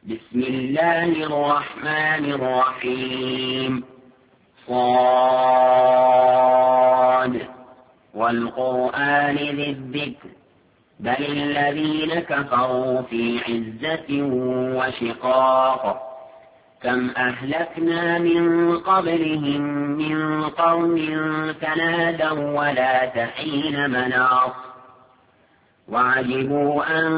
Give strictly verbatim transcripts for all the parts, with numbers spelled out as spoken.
بسم الله الرحمن الرحيم. صاد والقرآن ذي الذكر بل الذين كفروا في عزة وشقاق كم أهلكنا من قبلهم من قوم تنادوا ولا تحين مناص وعجبوا أن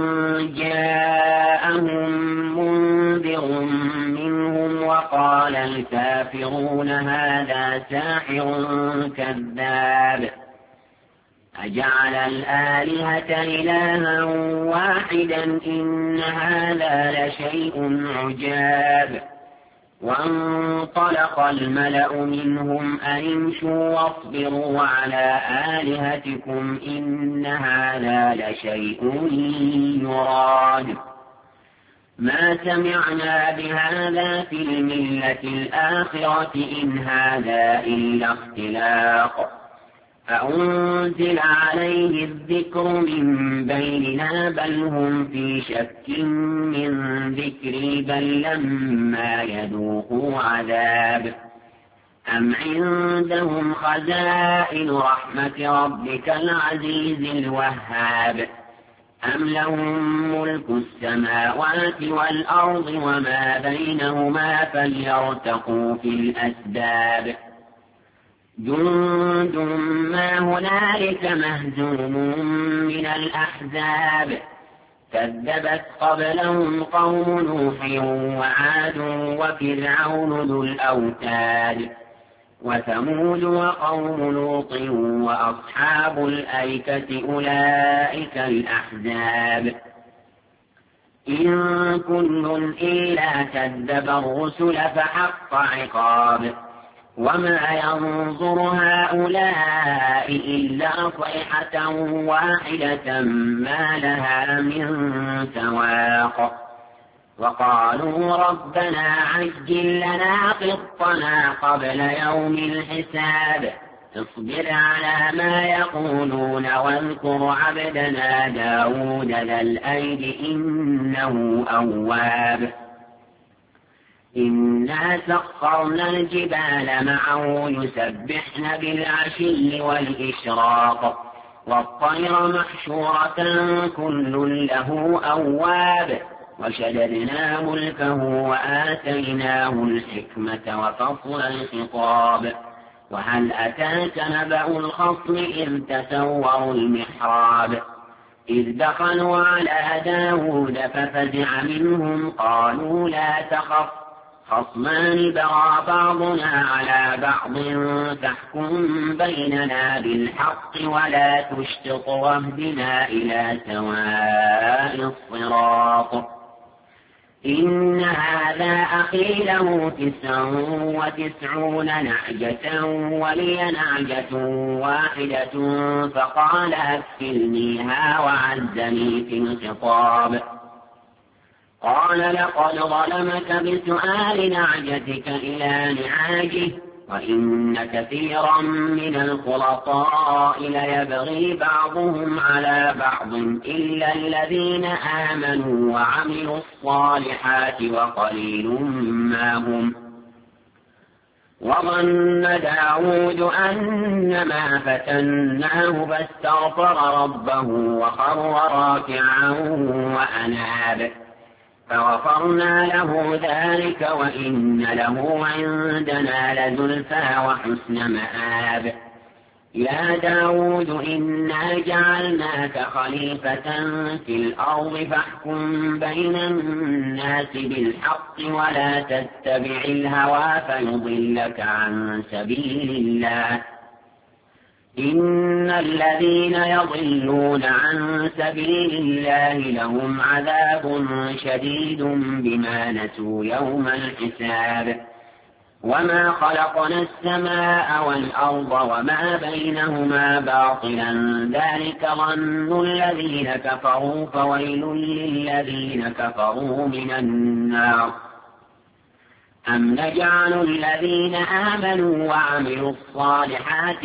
جاءهم منذر منهم وقال الكافرون هذا ساحر كذاب أجعل الآلهة إلها واحدا إن هذا لشيء عجاب. وانطلق الملأ منهم أن امشوا واصبروا على آلهتكم إن هذا لشيء يراد ما سمعنا بهذا في الملة الآخرة إن هذا إلا اختلاق أأنزل عليه الذكر من بيننا بل هم في شك من ذكري بل لما يذوقوا عذاب أم عندهم خزائن رحمة ربك العزيز الوهاب أم لهم ملك السماوات والأرض وما بينهما فليرتقوا في الأسباب جند ما هنالك مهزوم من الأحزاب كذبت قبلهم قوم نوح وعاد وفرعون ذو الأوتاد وثمود وقوم لوط وأصحاب الأيكة أولئك الأحزاب إن كل إلا كذب الرسل فحق عقاب وما ينظر هؤلاء إلا صيحة واحدة ما لها من سواق وقالوا ربنا عجل لنا قطنا قبل يوم الحساب اصبر على ما يقولون واذكر عبدنا داود ذا الأيد إنه أواب إنا سخرنا الجبال معه يسبحن بالعشي والإشراق والطير محشورة كل له أواب وشددنا ملكه وآتيناه الحكمة وفصل الخطاب وهل أتاك نبأ الخصم إذ تسوروا المحراب إذ دخلوا على داود ففزع منهم قالوا لا تخف خصمان بغى بعضنا على بعض فاحكم بيننا بالحق ولا تشطط واهدنا إلى سواء الصراط إن هذا أخي له تسع وتسعون نعجة ولي نعجة واحدة فقال أكفلنيها وعزني في الخطاب قال لقد ظلمك بسؤال نعجتك إلى نعاجه وإن كثيرا من الخلطاء ليبغي بعضهم على بعض إلا الذين آمنوا وعملوا الصالحات وقليل ما هم وظن داود أنما فتناه فاستغفر ربه وخر راكعا وأناب فغفرنا له ذلك وإن له عندنا لزلفى وحسن مآب يا داود إنا جعلناك خليفة في الأرض فاحكم بين الناس بالحق ولا تتبع الهوى فيضلك عن سبيل الله إن الذين يضلون عن سبيل الله لهم عذاب شديد بما نسوا يوم الحساب وما خلقنا السماء والأرض وما بينهما باطلا ذلك ظن الذين كفروا فويل للذين كفروا من النار أم نجعل الذين آمنوا وعملوا الصالحات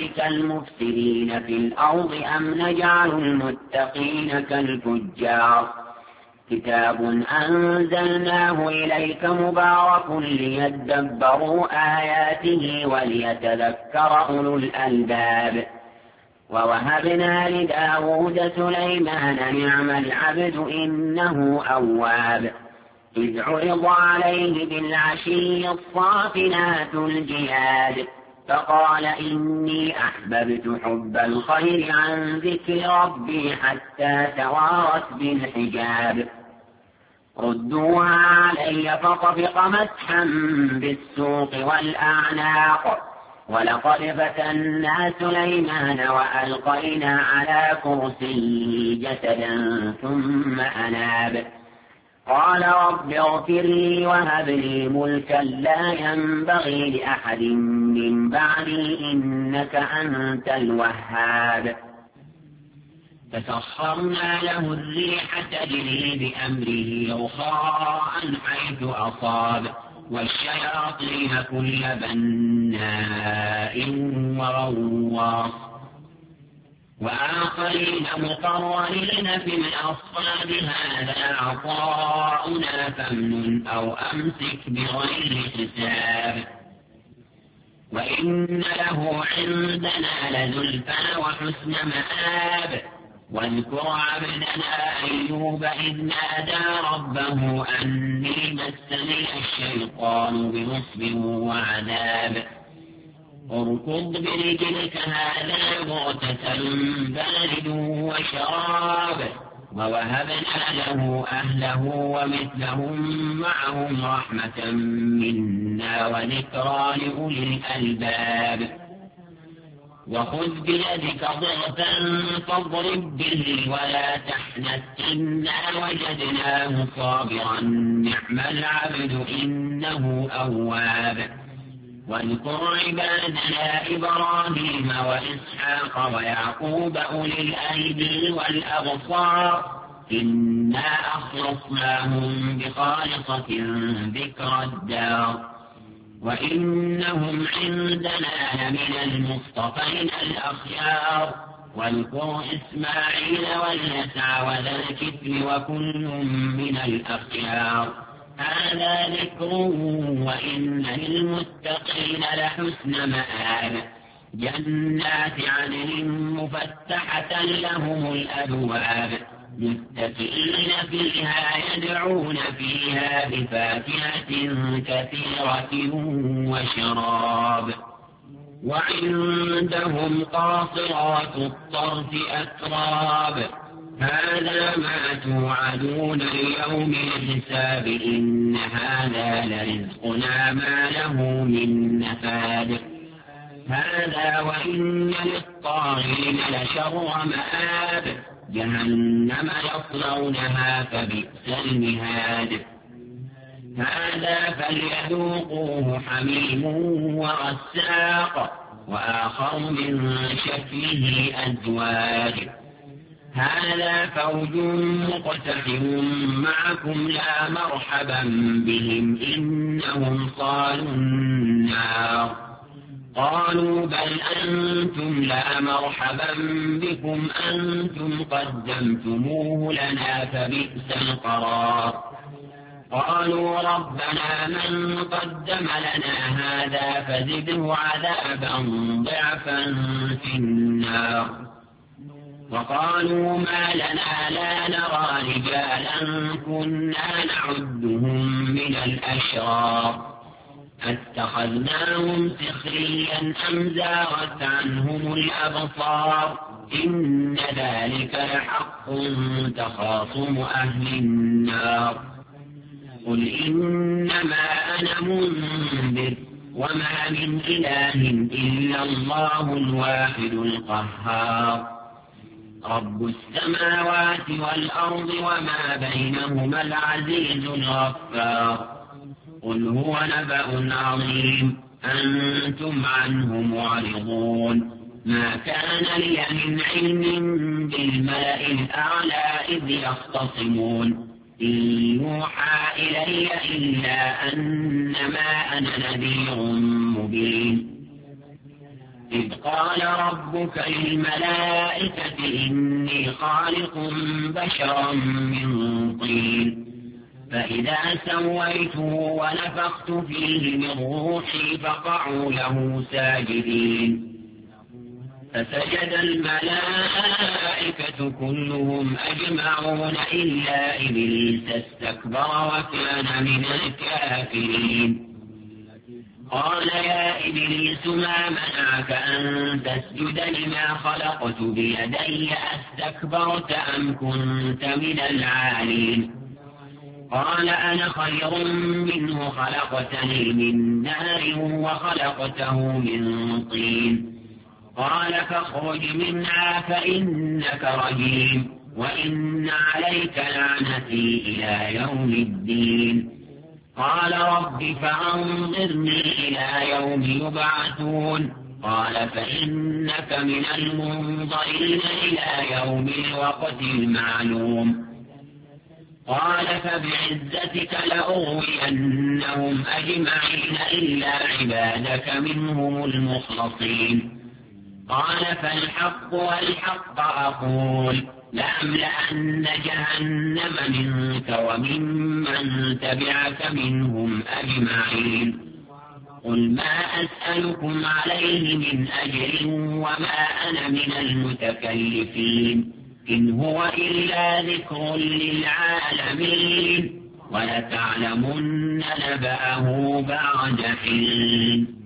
كالمفسدين في الأرض أم نجعل المتقين كالفجار كتاب أنزلناه إليك مبارك ليدبروا آياته وليتذكر أولو الألباب. ووهبنا لداود سليمان نعم العبد إنه أواب إذ عرض عليه بالعشي الصافنات الجياد فقال إني أحببت حب الخير عن ذكر ربي حتى توارت بالحجاب ردوها علي فطفق مسحا بالسوق والأعناق ولقد فتنا سليمان وألقينا على كرسيه جسدا ثم أناب قال رب اغفر لي وهب لي ملكا لا ينبغي لأحد من بعدي إنك أنت الوهاب فسخرنا له الريح تجري بأمره رخاء حيث أصاب والشياطين كل بناء وغواص وآخرين مقرنين في الأصفاد هذا عطاؤنا فامنن أو أمسك بغير حساب وإن له عندنا لزلفى وحسن مآب واذكر عبدنا أيوب إذ نادى ربه أني مسني الشيطان بنصب وعذاب اركض برجلك هذا مغتسل بارد وشراب ووهبنا له أهله ومثلهم معهم رحمة منا وذكرى لأولي الألباب وخذ بيدك ضغثا فاضرب به ولا تحنث إنا وجدناه صابرا نعم العبد إنه أواب واذكر عبادنا إبراهيم وإسحاق ويعقوب أولي الأيدي والأبصار إنا أخلصناهم بخالصة ذكر الدار وإنهم عندنا لمن المصطفين الأخيار واذكر إسماعيل واليسع وذا الكفل وكل من الأخيار هذا ذكر وإن للمتقين لحسن مآب جنات عدن مفتحة لهم الأبواب متكئين فيها يدعون فيها بفاكهة كثيرة وشراب وعندهم قاصرات الطرف أتراب هذا ما توعدون ليوم الحساب إن هذا لرزقنا ما له من نفاد هذا وإن للطاغين لشر مآب جهنم يصلونها فبئس المهاد هذا فليذوقوه حميم وغساق وآخر من شكله أزواج هذا فوج مقتحم معكم لا مرحبا بهم إنهم صالوا النار قالوا بل أنتم لا مرحبا بكم أنتم قدمتموه لنا فبئس القرار قالوا ربنا من قدم لنا هذا فزده عذابا ضعفا في النار وقالوا ما لنا لا نرى رجالا كنا نعدهم من الأشرار اتخذناهم سخريا أم زاغت عنهم الأبصار إن ذلك لحق تخاصم أهل النار قل إنما أنا منذر وما من إله إلا الله الواحد القهار رب السماوات والأرض وما بينهما العزيز الغفار قل هو نبأ عظيم أنتم عنه معرضون ما كان لي من علم بالملأ الأعلى إذ يختصمون إن يوحى إلي إلا أنما أنا نذير مبين إذ قال ربك للملائكة إني خالق بشرا من طين فإذا سويته ونفخت فيه من روحي فقعوا له ساجدين فسجد الملائكة كلهم أجمعون إلا إبليس استكبر وكان من الكافرين قال يا إبليس ما منعك أن تسجد لما خلقت بيدي أستكبرت أم كنت من العالين قال أنا خير منه خلقتني من نار وخلقته من طين قال فاخرج منها فإنك رجيم وإن عليك لعنتي إلى يوم الدين قال رب فأنظرني إلى يوم يبعثون قال فإنك من المنظرين إلى يوم الوقت المعلوم قال فبعزتك لأغوينهم أجمعين إلا عبادك منهم المخلصين قال فالحق والحق أقول لأملأن جهنم منك وممن تبعك منهم أجمعين قل ما أسألكم عليه من أجر وما أنا من المتكلفين إن هو إلا ذكر للعالمين ولتعلمن نبأه بعد حين